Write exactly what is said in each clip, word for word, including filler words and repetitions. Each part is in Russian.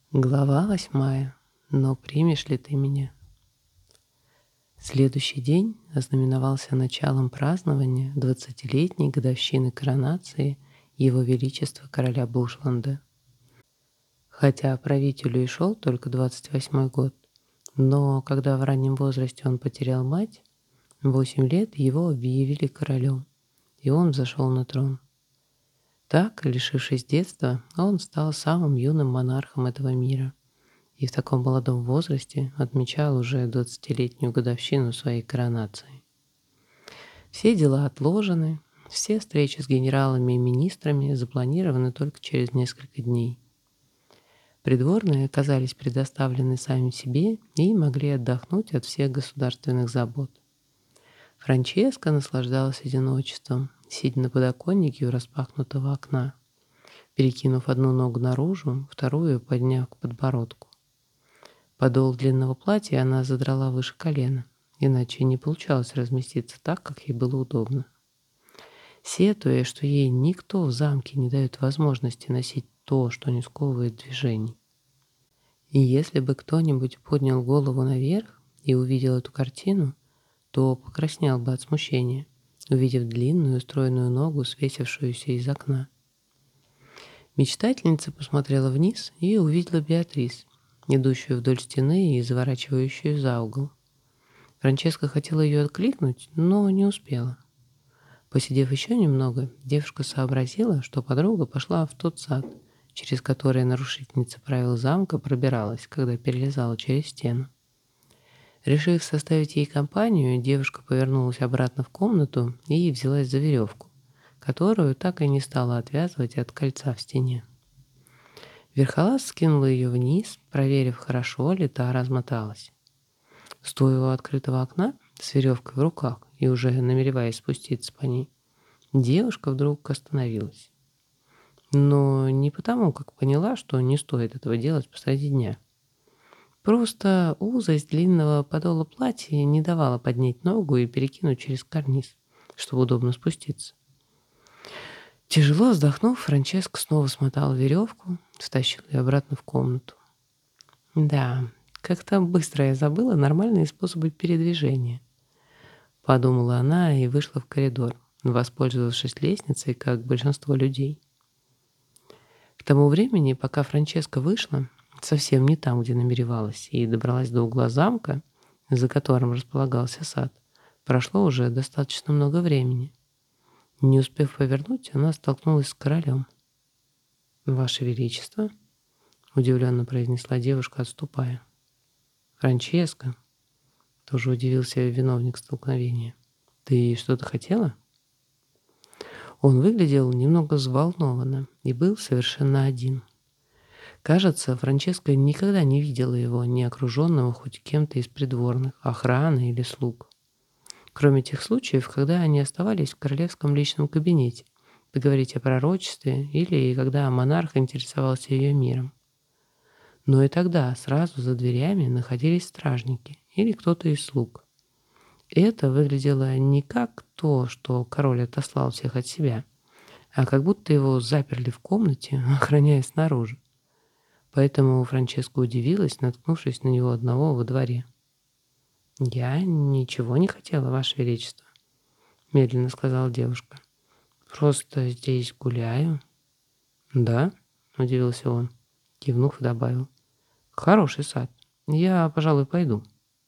Глава восьмая. Но примешь ли ты меня? Следующий день ознаменовался началом празднования двадцатилетней годовщины коронации Его Величества короля Бушланда. Хотя правителю и шел только двадцать восьмой год, но когда в раннем возрасте он потерял мать, в восемь лет его объявили королем, и он взошел на трон. Так, лишившись детства, он стал самым юным монархом этого мира и в таком молодом возрасте отмечал уже двадцатилетнюю годовщину своей коронации. Все дела отложены, все встречи с генералами и министрами запланированы только через несколько дней. Придворные оказались предоставлены сами себе и могли отдохнуть от всех государственных забот. Франческа наслаждалась одиночеством, сидя на подоконнике у распахнутого окна, перекинув одну ногу наружу, вторую подняв к подбородку. Подол длинного платья она задрала выше колена, иначе не получалось разместиться так, как ей было удобно. Сетуя, что ей никто в замке не дает возможности носить то, что не сковывает движений. И если бы кто-нибудь поднял голову наверх и увидел эту картину, то покраснел бы от смущения, увидев длинную стройную ногу, свесившуюся из окна. Мечтательница посмотрела вниз и увидела Беатрис, идущую вдоль стены и заворачивающую за угол. Франческа хотела ее откликнуть, но не успела. Посидев еще немного, девушка сообразила, что подруга пошла в тот сад, через который нарушительница правил замка пробиралась, когда перелезала через стену. Решив составить ей компанию, девушка повернулась обратно в комнату и взялась за веревку, которую так и не стала отвязывать от кольца в стене. Верхолаз скинула ее вниз, проверив, хорошо ли та размоталась. Стоя у открытого окна с веревкой в руках и уже намереваясь спуститься по ней, девушка вдруг остановилась. Но не потому, как поняла, что не стоит этого делать посреди дня. Просто узость длинного подола платья не давала поднять ногу и перекинуть через карниз, чтобы удобно спуститься. Тяжело вздохнув, Франческа снова смотала веревку, втащила ее обратно в комнату. Да, как-то быстро я забыла нормальные способы передвижения, подумала она и вышла в коридор, воспользовавшись лестницей, как большинство людей. К тому времени, пока Франческа вышла, совсем не там, где намеревалась, и добралась до угла замка, за которым располагался сад, прошло уже достаточно много времени. Не успев повернуть, она столкнулась с королем. «Ваше Величество», — удивленно произнесла девушка, отступая. «Франческа», — тоже удивился виновник столкновения, — «ты что-то хотела?» Он выглядел немного взволнованно и был совершенно один. Кажется, Франческа никогда не видела его, не окруженного хоть кем-то из придворных, охраны или слуг. Кроме тех случаев, когда они оставались в королевском личном кабинете, поговорить о пророчестве или когда монарх интересовался ее миром. Но и тогда сразу за дверями находились стражники или кто-то из слуг. Это выглядело не как то, что король отослал всех от себя, а как будто его заперли в комнате, охраняя снаружи. Поэтому Франческа удивилась, наткнувшись на него одного во дворе. «Я ничего не хотела, Ваше Величество», — медленно сказала девушка. «Просто здесь гуляю». «Да?» — удивился он, кивнув и добавил. «Хороший сад. Я, пожалуй, пойду».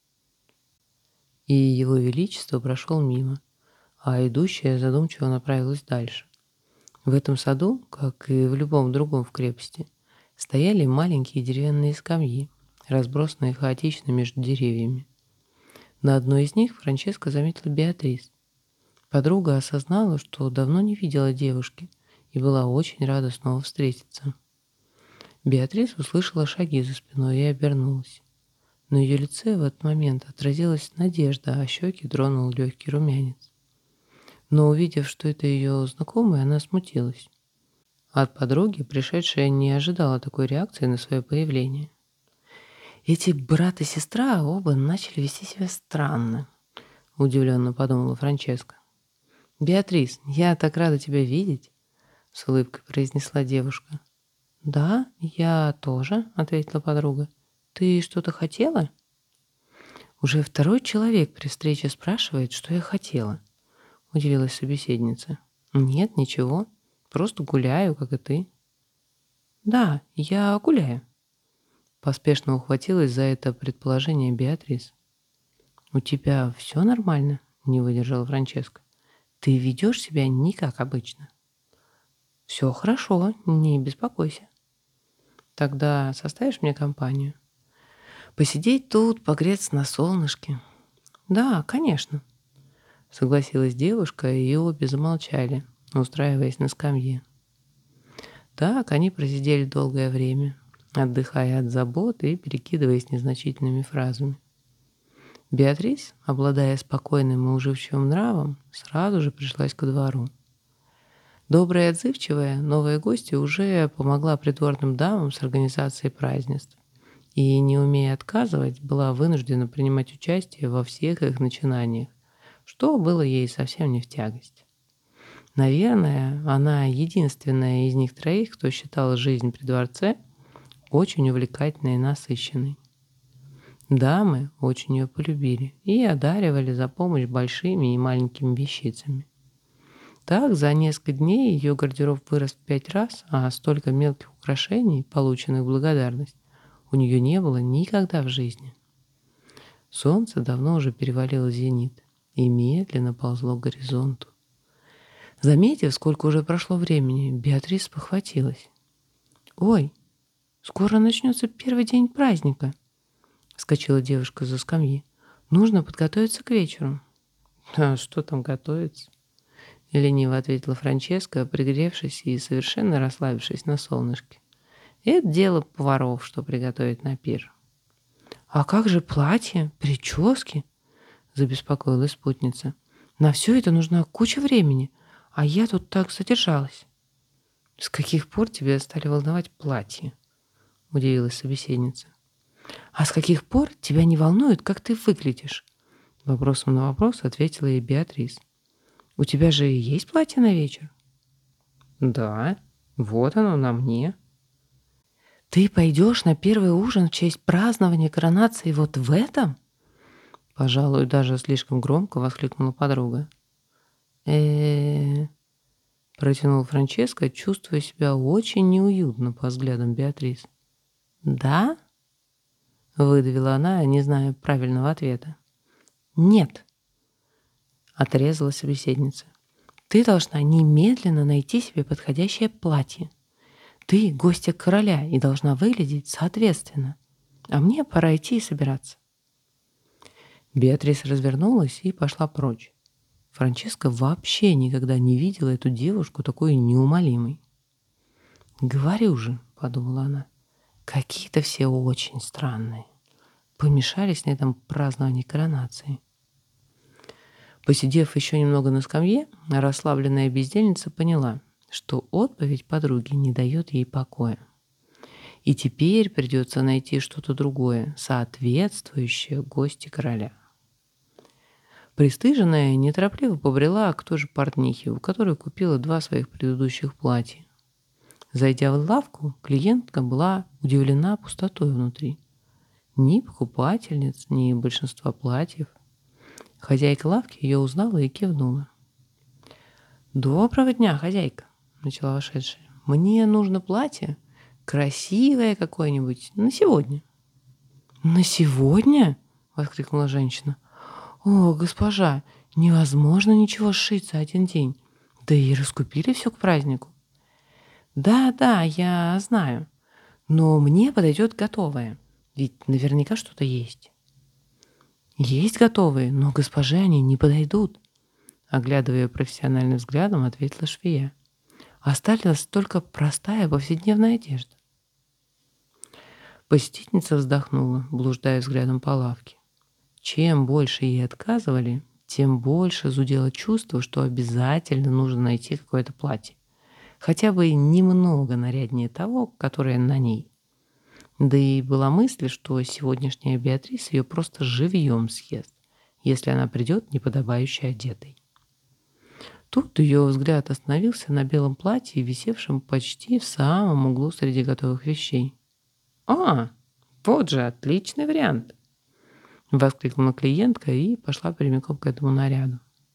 И Его Величество прошел мимо, а идущая задумчиво направилась дальше. В этом саду, как и в любом другом в крепости, стояли маленькие деревянные скамьи, разбросанные хаотично между деревьями. На одной из них Франческа заметила Беатрис. Подруга осознала, что давно не видела девушки и была очень рада снова встретиться. Беатрис услышала шаги за спиной и обернулась. На ее лице в этот момент отразилась надежда, а щеки тронул легкий румянец. Но увидев, что это ее знакомая, она смутилась. От подруги пришедшая не ожидала такой реакции на свое появление. «Эти брат и сестра оба начали вести себя странно», — удивленно подумала Франческа. «Беатрис, я так рада тебя видеть», — с улыбкой произнесла девушка. «Да, я тоже», — ответила подруга. «Ты что-то хотела?» «Уже второй человек при встрече спрашивает, что я хотела», — удивилась собеседница. «Нет, ничего. Просто гуляю, как и ты». «Да, я гуляю», — поспешно ухватилась за это предположение Беатрис. «У тебя все нормально?» — не выдержала Франческа. «Ты ведешь себя не как обычно». «Все хорошо, не беспокойся». «Тогда составишь мне компанию?» «Посидеть тут, погреться на солнышке». «Да, конечно», — согласилась девушка, и обе замолчали, устраиваясь на скамье. Так они просидели долгое время, отдыхая от забот и перекидываясь незначительными фразами. Беатрис, обладая спокойным и уживчивым нравом, сразу же пришлась ко двору. Добрая и отзывчивая, новая гостья уже помогла придворным дамам с организацией празднеств и, не умея отказывать, была вынуждена принимать участие во всех их начинаниях, что было ей совсем не в тягость. Наверное, она единственная из них троих, кто считал жизнь при дворце очень увлекательной и насыщенной. Дамы очень ее полюбили и одаривали за помощь большими и маленькими вещицами. Так, за несколько дней ее гардероб вырос в пять раз, а столько мелких украшений, полученных в благодарность, у нее не было никогда в жизни. Солнце давно уже перевалило зенит и медленно ползло к горизонту. Заметив, сколько уже прошло времени, Беатрис похватилась. «Ой, скоро начнется первый день праздника!» — вскочила девушка за скамьи. «Нужно подготовиться к вечеру». «А что там готовиться?» — лениво ответила Франческа, пригревшись и совершенно расслабившись на солнышке. «Это дело поваров, что приготовить на пир». «А как же платье, прически?» — забеспокоилась спутница. «На все это нужна куча времени, а я тут так задержалась». «С каких пор тебя стали волновать платья?» — удивилась собеседница. «А с каких пор тебя не волнует, как ты выглядишь?» Вопросом на вопрос ответила ей Беатрис. «У тебя же есть платье на вечер?» «Да, вот оно на мне». «Ты пойдешь на первый ужин в честь празднования коронации вот в этом?» Пожалуй, даже слишком громко воскликнула подруга. э протянула Франческа, чувствуя себя очень неуютно по взглядам Беатрис. «Да?» — выдавила она, не зная правильного ответа. «Нет», — отрезала собеседница. «Ты должна немедленно найти себе подходящее платье. Ты гостья короля и должна выглядеть соответственно. А мне пора идти и собираться». Беатрис развернулась и пошла прочь. Франческа вообще никогда не видела эту девушку такой неумолимой. «Говорю же», — подумала она, — «какие-то все очень странные. Помешались на этом праздновании коронации». Посидев еще немного на скамье, расслабленная бездельница поняла, что отповедь подруги не дает ей покоя. И теперь придется найти что-то другое, соответствующее гости короля. Пристыженная неторопливо побрела к той же портнихе, у которой купила два своих предыдущих платья. Зайдя в лавку, клиентка была удивлена пустотой внутри. Ни покупательниц, ни большинства платьев. Хозяйка лавки ее узнала и кивнула. «Доброго дня, хозяйка!» — начала вошедшая. «Мне нужно платье, красивое какое-нибудь, на сегодня». «На сегодня?» — воскликнула женщина. «О, госпожа, невозможно ничего сшить за один день. Да и раскупили все к празднику». «Да-да, я знаю, но мне подойдет готовое, ведь наверняка что-то есть». «Есть готовые, но госпоже они не подойдут», — оглядывая ее профессиональным взглядом, ответила швея. «Осталась только простая повседневная одежда». Посетительница вздохнула, блуждая взглядом по лавке. Чем больше ей отказывали, тем больше зудело чувство, что обязательно нужно найти какое-то платье. Хотя бы немного наряднее того, которое на ней. Да и была мысль, что сегодняшняя Беатрис ее просто живьем съест, если она придет неподобающе одетой. Тут ее взгляд остановился на белом платье, висевшем почти в самом углу среди готовых вещей. «А, вот же отличный вариант!» — воскликнула клиентка и пошла прямиком к этому наряду.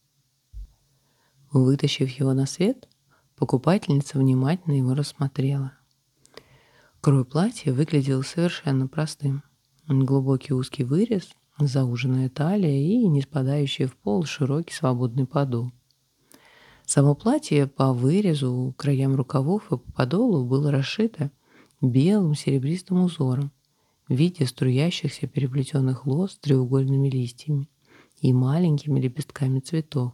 Вытащив его на свет, покупательница внимательно его рассмотрела. Крой платья выглядел совершенно простым. Глубокий узкий вырез, зауженная талия и не спадающий в пол широкий свободный подол. Само платье по вырезу, краям рукавов и по подолу было расшито белым серебристым узором в виде струящихся переплетенных лоз с треугольными листьями и маленькими лепестками цветов.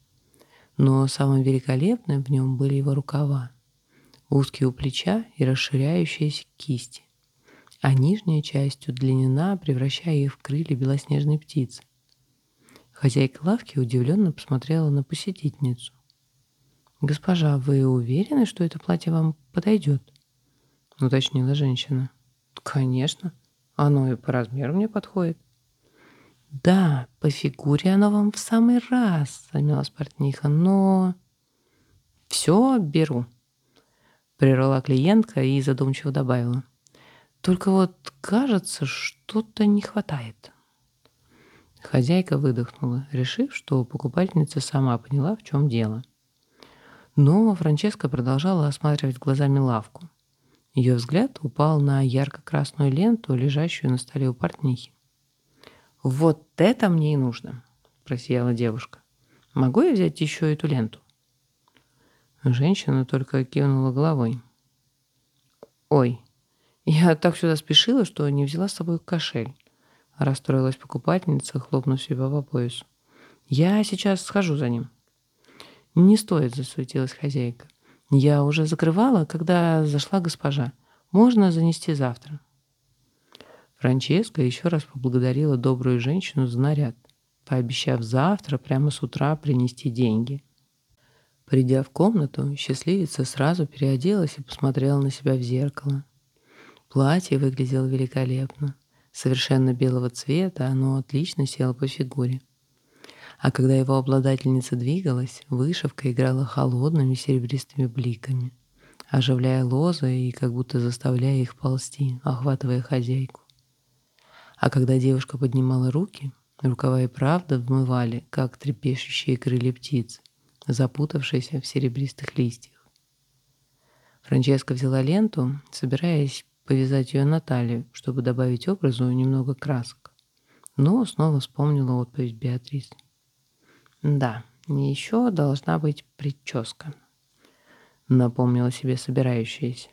Но самым великолепным в нем были его рукава, узкие у плеча и расширяющиеся кисти, а нижняя часть удлинена, превращая их в крылья белоснежной птицы. Хозяйка лавки удивленно посмотрела на посетительницу. «Госпожа, вы уверены, что это платье вам подойдет?» — уточнила женщина. «Конечно, оно и по размеру мне подходит». «Да, по фигуре оно вам в самый раз», — замялась портниха, — «но...» «Все беру», — прервала клиентка и задумчиво добавила. «Только вот, кажется, что-то не хватает». Хозяйка выдохнула, решив, что покупательница сама поняла, в чем дело. Но Франческа продолжала осматривать глазами лавку. Ее взгляд упал на ярко-красную ленту, лежащую на столе у портнихи. «Вот это мне и нужно», — просияла девушка. «Могу я взять еще эту ленту?» Женщина только кивнула головой. «Ой, я так сюда спешила, что не взяла с собой кошель», — расстроилась покупательница, хлопнув себя по поясу. «Я сейчас схожу за ним». «Не стоит», — засуетилась хозяйка. «Я уже закрывала, когда зашла госпожа. Можно занести завтра». Франческа еще раз поблагодарила добрую женщину за наряд, пообещав завтра прямо с утра принести деньги. Придя в комнату, счастливица сразу переоделась и посмотрела на себя в зеркало. Платье выглядело великолепно. Совершенно белого цвета, оно отлично село по фигуре. А когда его обладательница двигалась, вышивка играла холодными серебристыми бликами, оживляя лозы и как будто заставляя их ползти, охватывая хозяйку. А когда девушка поднимала руки, рукава и правда взмывали, как трепещущие крылья птиц, запутавшиеся в серебристых листьях. Франческа взяла ленту, собираясь повязать ее на талию, чтобы добавить образу немного красок, но снова вспомнила отповедь Беатрис. «Да, еще должна быть прическа», — напомнила себе собирающаяся.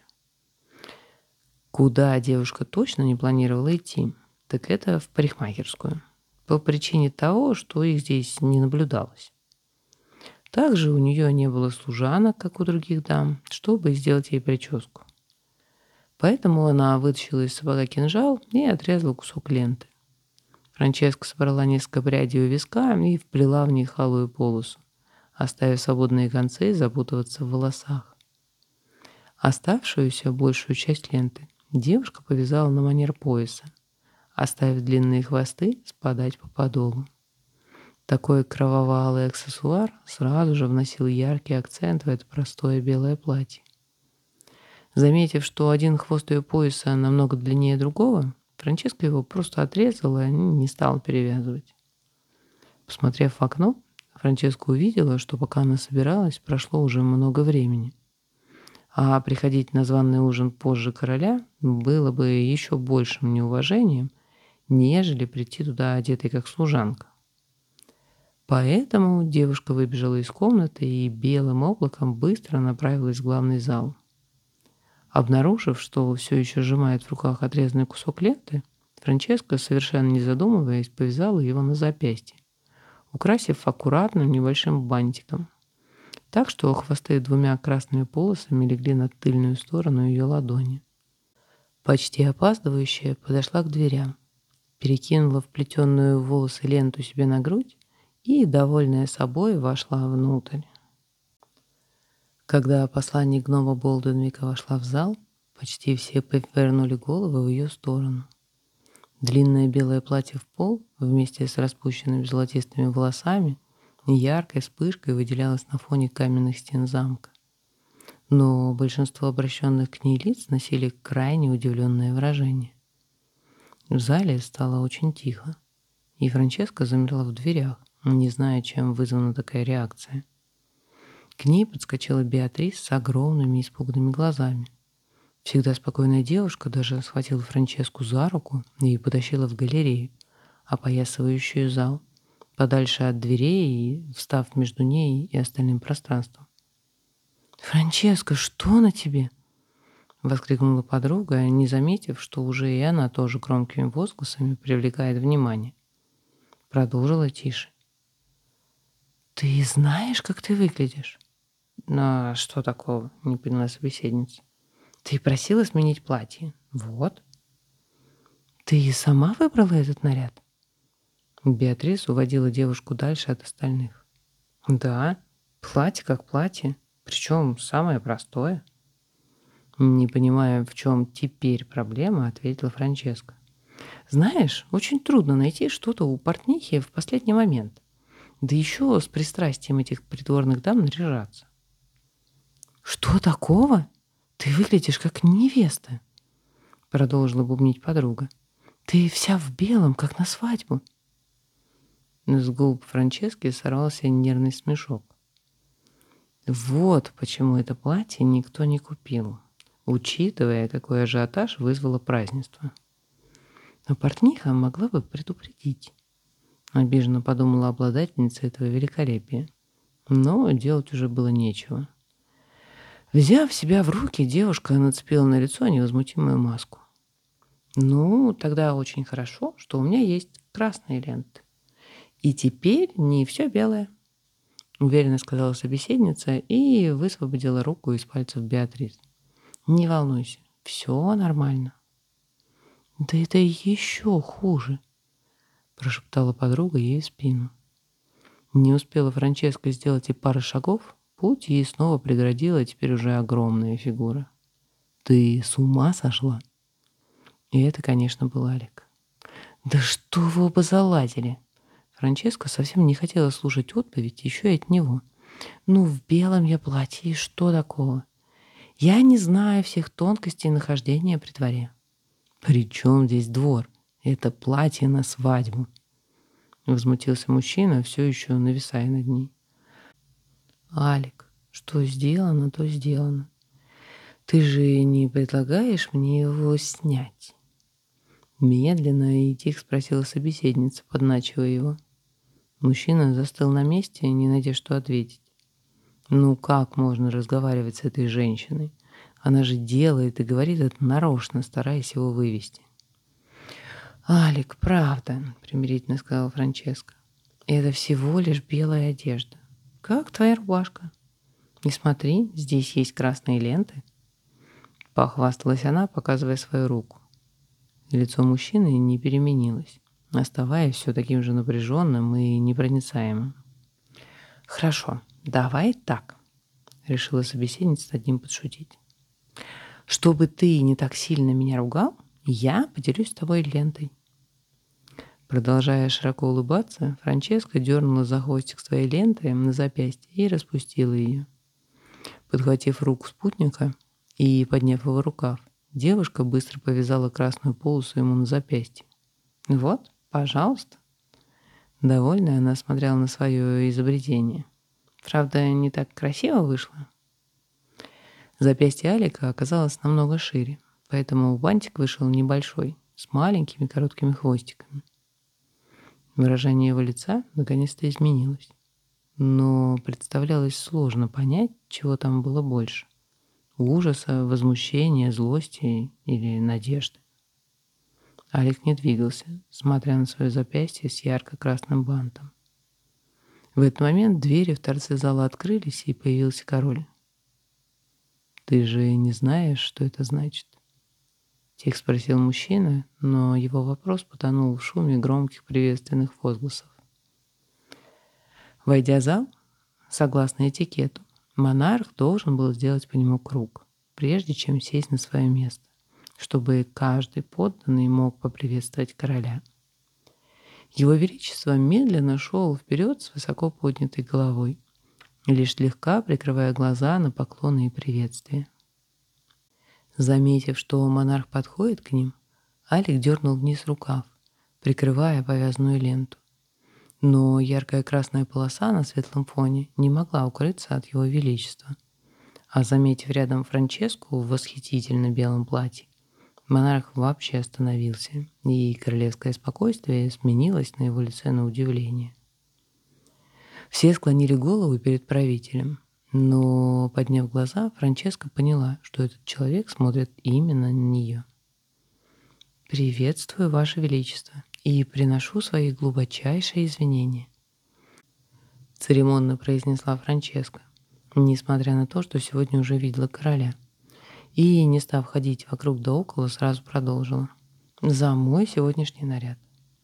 Куда девушка точно не планировала идти, так это в парикмахерскую, по причине того, что их здесь не наблюдалось. Также у нее не было служанок, как у других дам, чтобы сделать ей прическу. Поэтому она вытащила из сапога кинжал и отрезала кусок ленты. Франческа собрала несколько прядей у виска и вплела в них алую полосу, оставив свободные концы запутываться в волосах. Оставшуюся большую часть ленты девушка повязала на манер пояса, оставив длинные хвосты спадать по подолу. Такой кроваво-алый аксессуар сразу же вносил яркий акцент в это простое белое платье. Заметив, что один хвост ее пояса намного длиннее другого, Франческа его просто отрезала и не стала перевязывать. Посмотрев в окно, Франческа увидела, что пока она собиралась, прошло уже много времени. А приходить на званый ужин позже короля было бы еще большим неуважением, нежели прийти туда одетой как служанка. Поэтому девушка выбежала из комнаты и белым облаком быстро направилась в главный зал. Обнаружив, что все еще сжимает в руках отрезанный кусок ленты, Франческа, совершенно не задумываясь, повязала его на запястье, украсив аккуратным небольшим бантиком, так что хвосты двумя красными полосами легли на тыльную сторону ее ладони. Почти опаздывающая подошла к дверям, перекинула вплетенную в волосы ленту себе на грудь и, довольная собой, вошла внутрь. Когда посланник гнома Болденвика вошла в зал, почти все повернули головы в ее сторону. Длинное белое платье в пол, вместе с распущенными золотистыми волосами, яркой вспышкой выделялась на фоне каменных стен замка. Но большинство обращенных к ней лиц носили крайне удивленное выражение. В зале стало очень тихо, и Франческа замерла в дверях, не зная, чем вызвана такая реакция. К ней подскочила Беатрис с огромными испуганными глазами. Всегда спокойная девушка даже схватила Франческу за руку и потащила в галерею, опоясывающую зал, подальше от дверей и встав между ней и остальным пространством. «Франческа, что на тебе?» — воскликнула подруга, не заметив, что уже и она тоже громкими возгласами привлекает внимание. Продолжила тише. «Ты знаешь, как ты выглядишь?» «А что такого?» — не поняла собеседница. «Ты просила сменить платье. Вот». «Ты сама выбрала этот наряд?» Беатрис уводила девушку дальше от остальных. «Да, платье как платье, причем самое простое». «Не понимая, в чем теперь проблема», — ответила Франческа. «Знаешь, очень трудно найти что-то у портнихи в последний момент. Да еще с пристрастием этих придворных дам наряжаться». «Что такого? Ты выглядишь как невеста», — продолжила бубнить подруга. «Ты вся в белом, как на свадьбу». С губ Франчески сорвался нервный смешок. Вот почему это платье никто не купил, учитывая, какой ажиотаж вызвало празднество. Но портниха могла бы предупредить. Обиженно подумала обладательница этого великолепия. Но делать уже было нечего. Взяв себя в руки, девушка нацепила на лицо невозмутимую маску. «Ну, тогда очень хорошо, что у меня есть красные ленты. И теперь не все белое», — уверенно сказала собеседница и высвободила руку из пальцев Беатрис. «Не волнуйся, все нормально». «Да это еще хуже», — прошептала подруга ей в спину. Не успела Франческа сделать и пары шагов, путь ей снова преградила теперь уже огромная фигура. «Ты с ума сошла?» И это, конечно, был Алик. «Да что вы оба заладили?» Франческа совсем не хотела слушать отповедь еще и от него. «Ну, в белом я платье, и что такого? Я не знаю всех тонкостей нахождения при дворе». «При чем здесь двор? Это платье на свадьбу!» Возмутился мужчина, все еще нависая над ней. «Алик, что сделано, то сделано. Ты же не предлагаешь мне его снять?» Медленно и тихо спросила собеседница, подначивая его. Мужчина застыл на месте, не найдя что ответить. Ну как можно разговаривать с этой женщиной? Она же делает и говорит это нарочно, стараясь его вывести. «Алик, правда», — примирительно сказала Франческа. «Это всего лишь белая одежда. Как твоя рубашка. Не смотри, здесь есть красные ленты». Похвасталась она, показывая свою руку. Лицо мужчины не переменилось, оставаясь все таким же напряженным и непроницаемым. «Хорошо, давай так», — решила собеседница над ним подшутить. «Чтобы ты не так сильно меня ругал, я поделюсь с тобой лентой». Продолжая широко улыбаться, Франческа дернула за хвостик своей ленты на запястье и распустила ее. Подхватив руку спутника и подняв его рукав, девушка быстро повязала красную полосу ему на запястье. «Вот, пожалуйста». Довольная, она смотрела на свое изобретение. Правда, не так красиво вышло. Запястье Алика оказалось намного шире, поэтому бантик вышел небольшой, с маленькими короткими хвостиками. Выражение его лица наконец-то изменилось, но представлялось сложно понять, чего там было больше – ужаса, возмущения, злости или надежды. Алик не двигался, смотря на свое запястье с ярко-красным бантом. В этот момент двери в торце зала открылись, и появился король. «Ты же не знаешь, что это значит?» — тихо спросил мужчина, но его вопрос потонул в шуме громких приветственных возгласов. Войдя в зал, согласно этикету, монарх должен был сделать по нему круг, прежде чем сесть на свое место, чтобы каждый подданный мог поприветствовать короля. Его Величество медленно шел вперед с высоко поднятой головой, лишь слегка прикрывая глаза на поклоны и приветствия. Заметив, что монарх подходит к ним, Алик дернул вниз рукав, прикрывая повязанную ленту. Но яркая красная полоса на светлом фоне не могла укрыться от его величества. А заметив рядом Франческу в восхитительно белом платье, монарх вообще остановился, и королевское спокойствие сменилось на его лице на удивление. Все склонили голову перед правителем, но, подняв глаза, Франческа поняла, что этот человек смотрит именно на нее. «Приветствую, Ваше Величество, и приношу свои глубочайшие извинения», — церемонно произнесла Франческа, несмотря на то, что сегодня уже видела короля. И, не став ходить вокруг да около, сразу продолжила: «За мой сегодняшний наряд».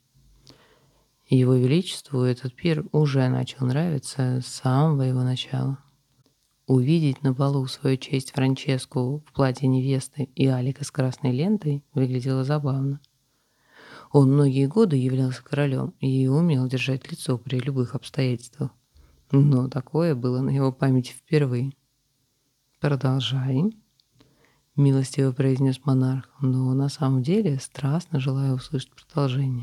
Его Величеству этот пир уже начал нравиться с самого его начала. Увидеть на балу свою честь Франческу в платье невесты и Алика с красной лентой выглядело забавно. Он многие годы являлся королем и умел держать лицо при любых обстоятельствах. Но такое было на его памяти впервые. «Продолжай», — милостиво произнес монарх, но на самом деле страстно желая услышать продолжение.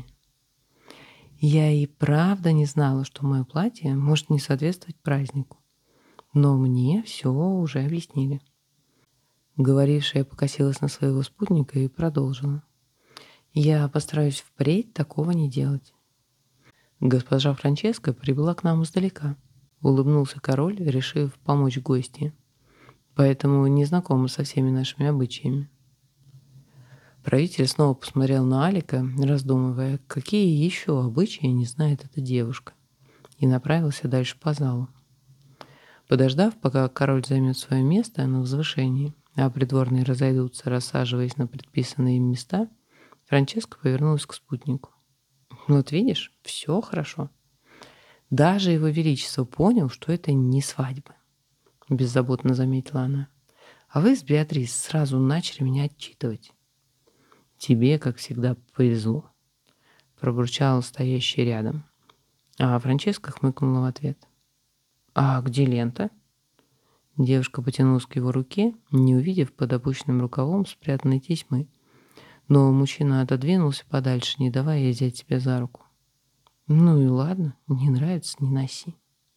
«Я и правда не знала, что мое платье может не соответствовать празднику. Но мне все уже объяснили». Говорившая покосилась на своего спутника и продолжила: «Я постараюсь впредь такого не делать». «Госпожа Франческа прибыла к нам издалека», — улыбнулся король, решив помочь гостье, «поэтому не знакома со всеми нашими обычаями». Правитель снова посмотрел на Алика, раздумывая, какие еще обычаи не знает эта девушка, и направился дальше по залу. Подождав, пока король займет свое место на возвышении, а придворные разойдутся, рассаживаясь на предписанные им места, Франческа повернулась к спутнику. «Вот видишь, все хорошо. Даже его величество понял, что это не свадьба», — беззаботно заметила она. «А вы с Беатрис сразу начали меня отчитывать». «Тебе, как всегда, повезло», — пробурчал стоящий рядом. А Франческа хмыкнула в ответ. «А где лента?» Девушка потянулась к его руке, не увидев под опущенным рукавом спрятанной тесьмы. Но мужчина отодвинулся подальше, не давая ей взять себя за руку. «Ну и ладно, не нравится, не носи».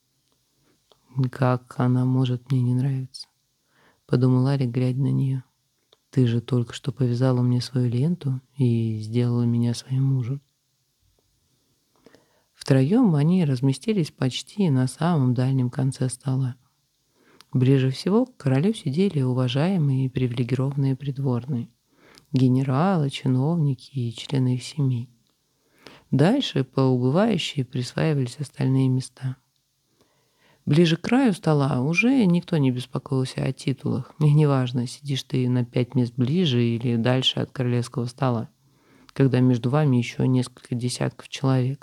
«Как она может мне не нравиться?» — подумал Арик, глядя на нее. «Ты же только что повязала мне свою ленту и сделала меня своим мужем». Втроем они разместились почти на самом дальнем конце стола. Ближе всего к королю сидели уважаемые и привилегированные придворные, генералы, чиновники и члены их семей. Дальше по убывающей присваивались остальные места. Ближе к краю стола уже никто не беспокоился о титулах, и неважно, сидишь ты на пять мест ближе или дальше от королевского стола, когда между вами еще несколько десятков человек.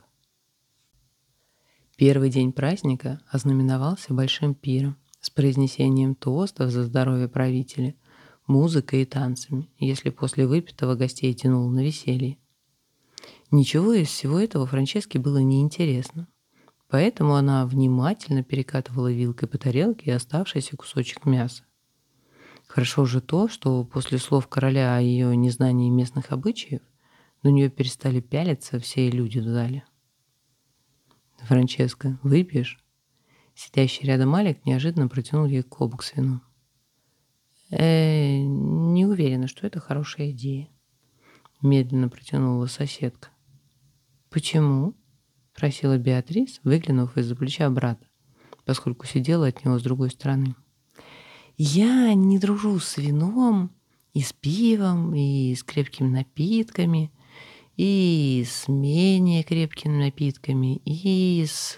Первый день праздника ознаменовался большим пиром с произнесением тостов за здоровье правителя, музыкой и танцами, если после выпитого гостей тянуло на веселье. Ничего из всего этого Франческе было неинтересно, поэтому она внимательно перекатывала вилкой по тарелке оставшийся кусочек мяса. Хорошо же то, что после слов короля о ее незнании местных обычаев на нее перестали пялиться все люди в зале. «Франческа, выпьешь?» Сидящий рядом Алик неожиданно протянул ей кубок с вином. «Э, не уверена, что это хорошая идея», — медленно протянула соседка. «Почему?» — спросила Беатрис, выглянув из-за плеча брата, поскольку сидела от него с другой стороны. «Я не дружу с вином, и с пивом, и с крепкими напитками, и с менее крепкими напитками, и с...»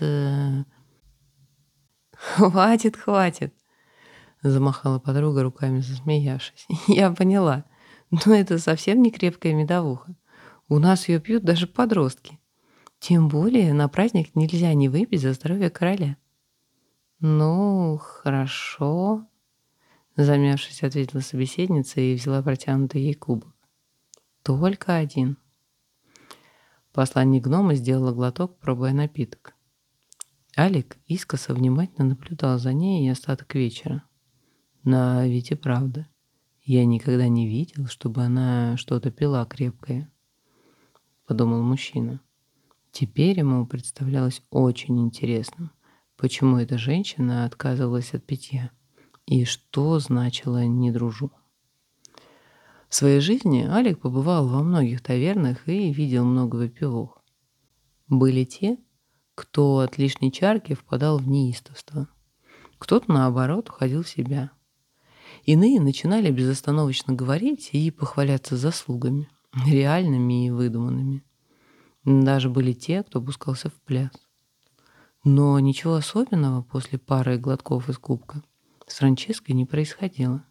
«Хватит, хватит!» — замахала подруга руками, засмеявшись. «Я поняла, но это совсем не крепкая медовуха. У нас ее пьют даже подростки. Тем более на праздник нельзя не выпить за здоровье короля». «Ну, хорошо», — замявшись, ответила собеседница и взяла протянутый ей кубок. «Только один». Посланник гнома сделала глоток, пробуя напиток. Алик искоса внимательно наблюдал за ней и остаток вечера. Но ведь и правда, я никогда не видел, чтобы она что-то пила крепкое, подумал мужчина. Теперь ему представлялось очень интересным, почему эта женщина отказывалась от питья и что значило «не дружу». В своей жизни Алик побывал во многих тавернах и видел много выпивок. Были те, кто от лишней чарки впадал в неистовство. Кто-то, наоборот, уходил в себя. Иные начинали безостановочно говорить и похваляться заслугами, реальными и выдуманными. Даже были те, кто пускался в пляс. Но ничего особенного после пары глотков из кубка с Франческой не происходило.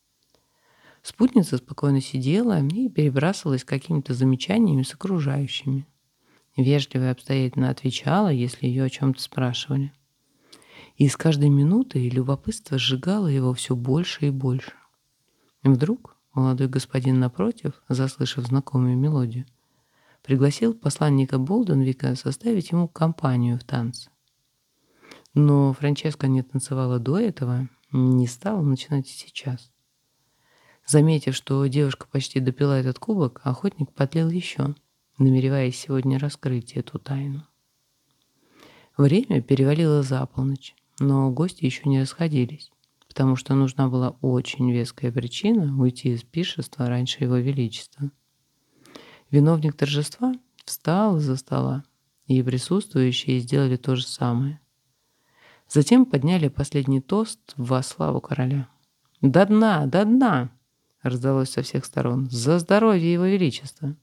Спутница спокойно сидела и перебрасывалась какими-то замечаниями с окружающими. Вежливо и обстоятельно отвечала, если ее о чем-то спрашивали. И с каждой минутой любопытство сжигало его все больше и больше. И вдруг молодой господин напротив, заслышав знакомую мелодию, пригласил посланника Болденвика составить ему компанию в танце. Но Франческа не танцевала до этого, не стала начинать и сейчас. Заметив, что девушка почти допила этот кубок, охотник подлил еще, намереваясь сегодня раскрыть эту тайну. Время перевалило за полночь, но гости еще не расходились, потому что нужна была очень веская причина уйти из пиршества раньше его величества. Виновник торжества встал из-за стола, и присутствующие сделали то же самое. Затем подняли последний тост во славу короля. «До дна! До дна!» раздалось со всех сторон. «За здоровье его величества!»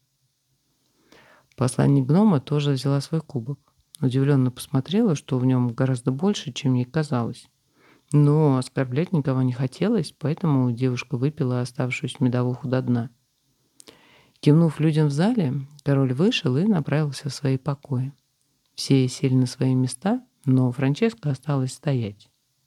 Посланник гнома тоже взяла свой кубок. Удивленно посмотрела, что в нем гораздо больше, чем ей казалось. Но оскорблять никого не хотелось, поэтому девушка выпила оставшуюся медовуху до дна. Кивнув людям в зале, король вышел и направился в свои покои. Все сели на свои места, но Франческа осталась стоять.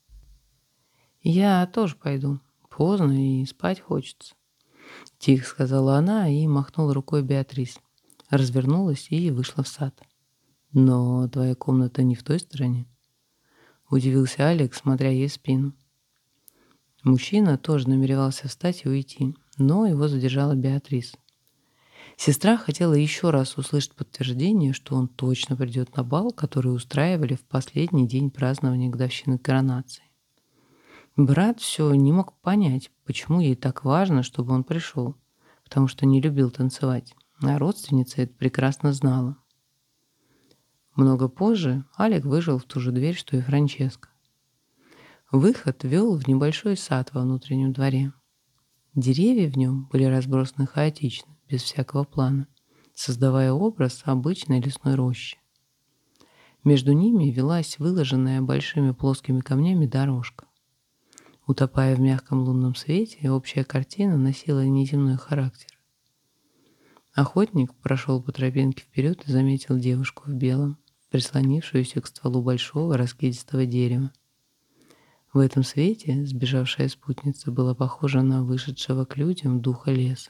«Я тоже пойду. Поздно и спать хочется», — тихо сказала она и махнула рукой Беатрис. Развернулась и вышла в сад. «Но твоя комната не в той стороне?» — удивился Алекс, смотря ей в спину. Мужчина тоже намеревался встать и уйти, но его задержала Беатрис. Сестра хотела еще раз услышать подтверждение, что он точно придет на бал, который устраивали в последний день празднования годовщины коронации. Брат все не мог понять, почему ей так важно, чтобы он пришел, потому что не любил танцевать, а родственница это прекрасно знала. Много позже Алик вышел в ту же дверь, что и Франческа. Выход вел в небольшой сад во внутреннем дворе. Деревья в нем были разбросаны хаотично, без всякого плана, создавая образ обычной лесной рощи. Между ними велась выложенная большими плоскими камнями дорожка. Утопая в мягком лунном свете, общая картина носила неземной характер. Охотник прошел по тропинке вперед и заметил девушку в белом, прислонившуюся к стволу большого раскидистого дерева. В этом свете сбежавшая спутница была похожа на вышедшего к людям духа леса.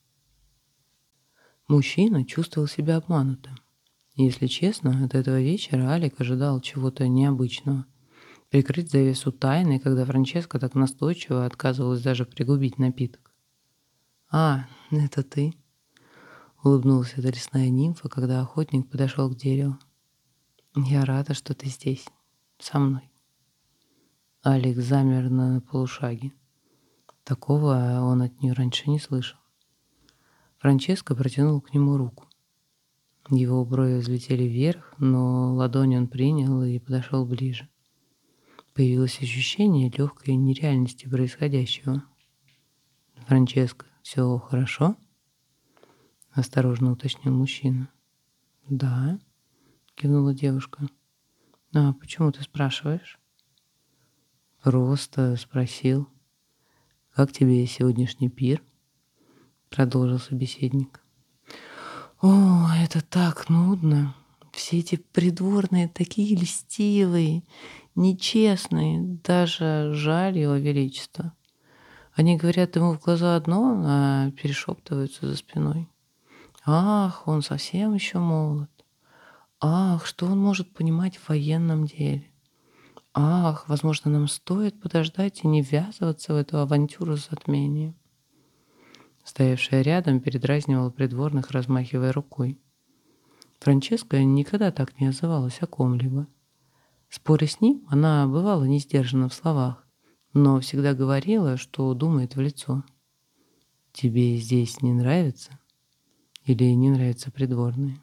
Мужчина чувствовал себя обманутым. Если честно, от этого вечера Алик ожидал чего-то необычного. Прикрыть завесу тайны, когда Франческа так настойчиво отказывалась даже пригубить напиток. «А, это ты?» — улыбнулась эта лесная нимфа, когда охотник подошел к дереву. «Я рада, что ты здесь, со мной». Алик замер на полушаге. Такого он от нее раньше не слышал. Франческа протянул к нему руку. Его брови взлетели вверх, но ладонь он принял и подошел ближе. Появилось ощущение легкой нереальности происходящего. «Франческа, все хорошо?» — осторожно уточнил мужчина. «Да», — кивнула девушка. «А почему ты спрашиваешь?» «Просто спросил. Как тебе сегодняшний пир?» — продолжил собеседник. «О, это так нудно. Все эти придворные такие льстивые, нечестные, даже жаль его величества. Они говорят ему в глаза одно, а перешептываются за спиной. Ах, он совсем еще молод. Ах, что он может понимать в военном деле. Ах, возможно, нам стоит подождать и не ввязываться в эту авантюру с затмением. Стоявшая рядом передразнивала придворных, размахивая рукой. Франческа никогда так не отзывалась о ком-либо. Споря с ним, она бывала не сдержана в словах, но всегда говорила, что думает в лицо. «Тебе здесь не нравится? Или не нравятся придворные?»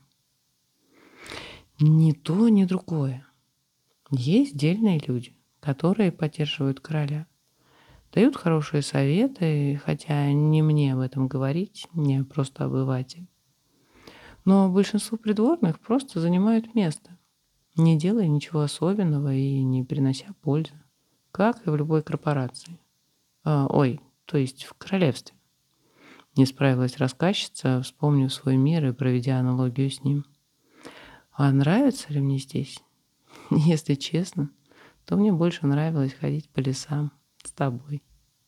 Ни то, ни другое. Есть дельные люди, которые поддерживают короля, дают хорошие советы, хотя не мне об этом говорить, я просто обыватель. Но большинство придворных просто занимают место, не делая ничего особенного и не принося пользы, как и в любой корпорации. А, ой, то есть в королевстве. Не справилась рассказчица, вспомнив свой мир и проведя аналогию с ним. А нравится ли мне здесь? Если честно, то мне больше нравилось ходить по лесам с тобой.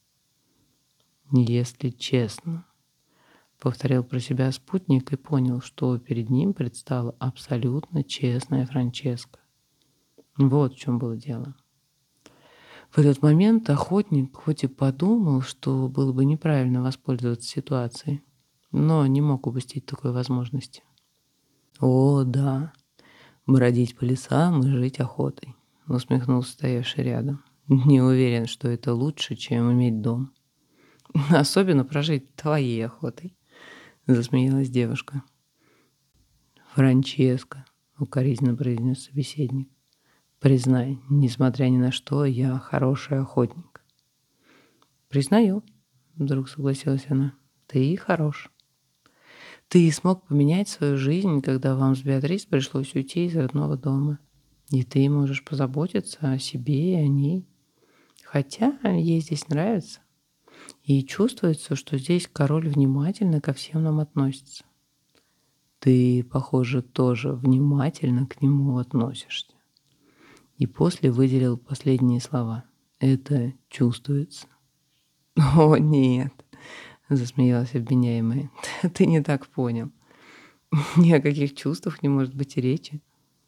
Если честно, повторил про себя спутник и понял, что перед ним предстала абсолютно честная Франческа. Вот в чем было дело. В этот момент охотник хоть и подумал, что было бы неправильно воспользоваться ситуацией, но не мог упустить такой возможности. «О, да, бродить по лесам и жить охотой», — усмехнулся стоявший рядом. «Не уверен, что это лучше, чем иметь дом. Особенно прожить твоей охотой», — засмеялась девушка. «Франческа», — укоризненно произнес собеседник. «Признай, несмотря ни на что, я хороший охотник». «Признаю», — вдруг согласилась она, — «ты хорош. Ты смог поменять свою жизнь, когда вам с Беатрис пришлось уйти из родного дома. И ты можешь позаботиться о себе и о ней. Хотя ей здесь нравится. И чувствуется, что здесь король внимательно ко всем нам относится. Ты, похоже, тоже внимательно к нему относишься». И после выделил последние слова. «Это чувствуется». «О, нет», — засмеялась обвиняемая. «Ты не так понял. Ни о каких чувствах не может быть и речи».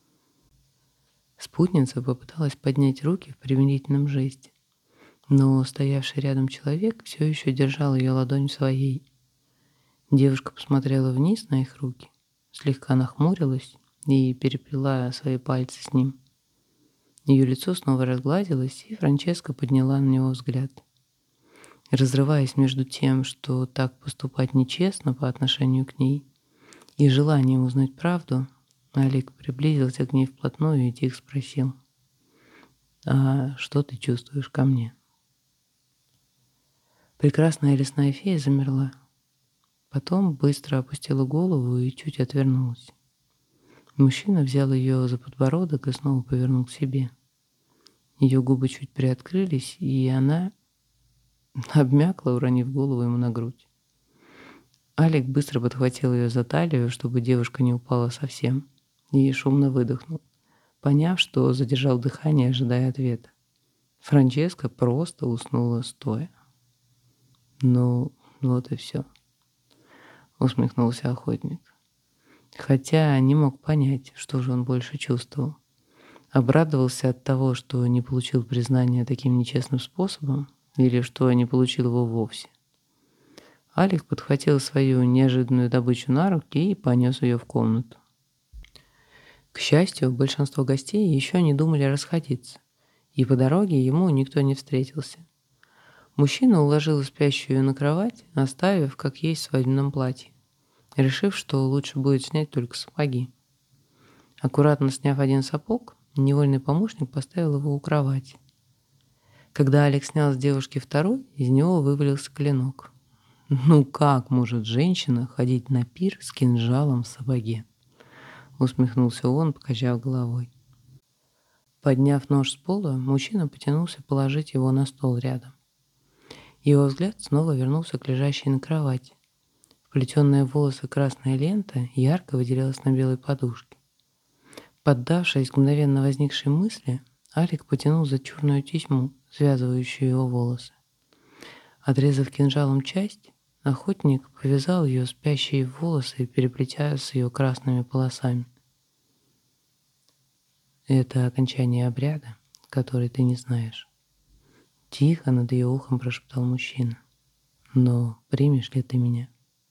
Спутница попыталась поднять руки в примирительном жесте, но стоявший рядом человек все еще держал ее ладонь в своей. Девушка посмотрела вниз на их руки, слегка нахмурилась и переплела свои пальцы с ним. Ее лицо снова разгладилось, и Франческа подняла на него взгляд. Разрываясь между тем, что так поступать нечестно по отношению к ней, и желанием узнать правду, Алик приблизился к ней вплотную и тихо спросил: «А что ты чувствуешь ко мне?» Прекрасная лесная фея замерла. Потом быстро опустила голову и чуть отвернулась. Мужчина взял ее за подбородок и снова повернул к себе. Ее губы чуть приоткрылись, и она обмякла, уронив голову ему на грудь. Алик быстро подхватил ее за талию, чтобы девушка не упала совсем, и шумно выдохнул, поняв, что задержал дыхание, ожидая ответа. Франческа просто уснула стоя. «Ну, вот и все», — усмехнулся охотник. Хотя не мог понять, что же он больше чувствовал. Обрадовался от того, что не получил признания таким нечестным способом, или что не получил его вовсе. Алик подхватил свою неожиданную добычу на руки и понес ее в комнату. К счастью, большинство гостей еще не думали расходиться, и по дороге ему никто не встретился. Мужчина уложил спящую на кровать, оставив, как есть, в свадебном платье, решив, что лучше будет снять только сапоги. Аккуратно сняв один сапог, невольный помощник поставил его у кровати. Когда Алекс снял с девушки второй, из него вывалился клинок. «Ну как может женщина ходить на пир с кинжалом в сапоге?» — усмехнулся он, покачав головой. Подняв нож с пола, мужчина потянулся положить его на стол рядом. Его взгляд снова вернулся к лежащей на кровати. Вплетенная в волосы красная лента ярко выделялась на белой подушке. Поддавшись мгновенно возникшей мысли, Алик потянул за черную тесьму, связывающую его волосы. Отрезав кинжалом часть, Охотник повязал ее спящие волосы, переплетая с ее красными полосами. Это окончание обряда, который ты не знаешь. Тихо над ее ухом прошептал мужчина. Но примешь ли ты меня?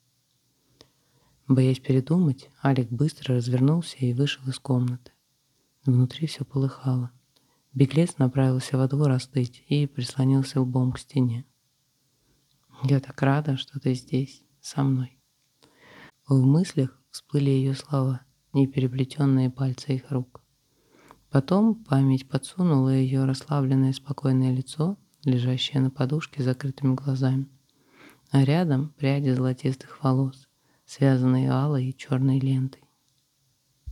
Боясь передумать, Алик быстро развернулся и вышел из комнаты. Внутри все полыхало. Беглец направился во двор остыть и прислонился лбом к стене. «Я так рада, что ты здесь, со мной». В мыслях всплыли ее слова и переплетенные пальцы их рук. Потом память подсунула ее расслабленное спокойное лицо, лежащее на подушке с закрытыми глазами, а рядом пряди золотистых волос, связанные алой и черной лентой.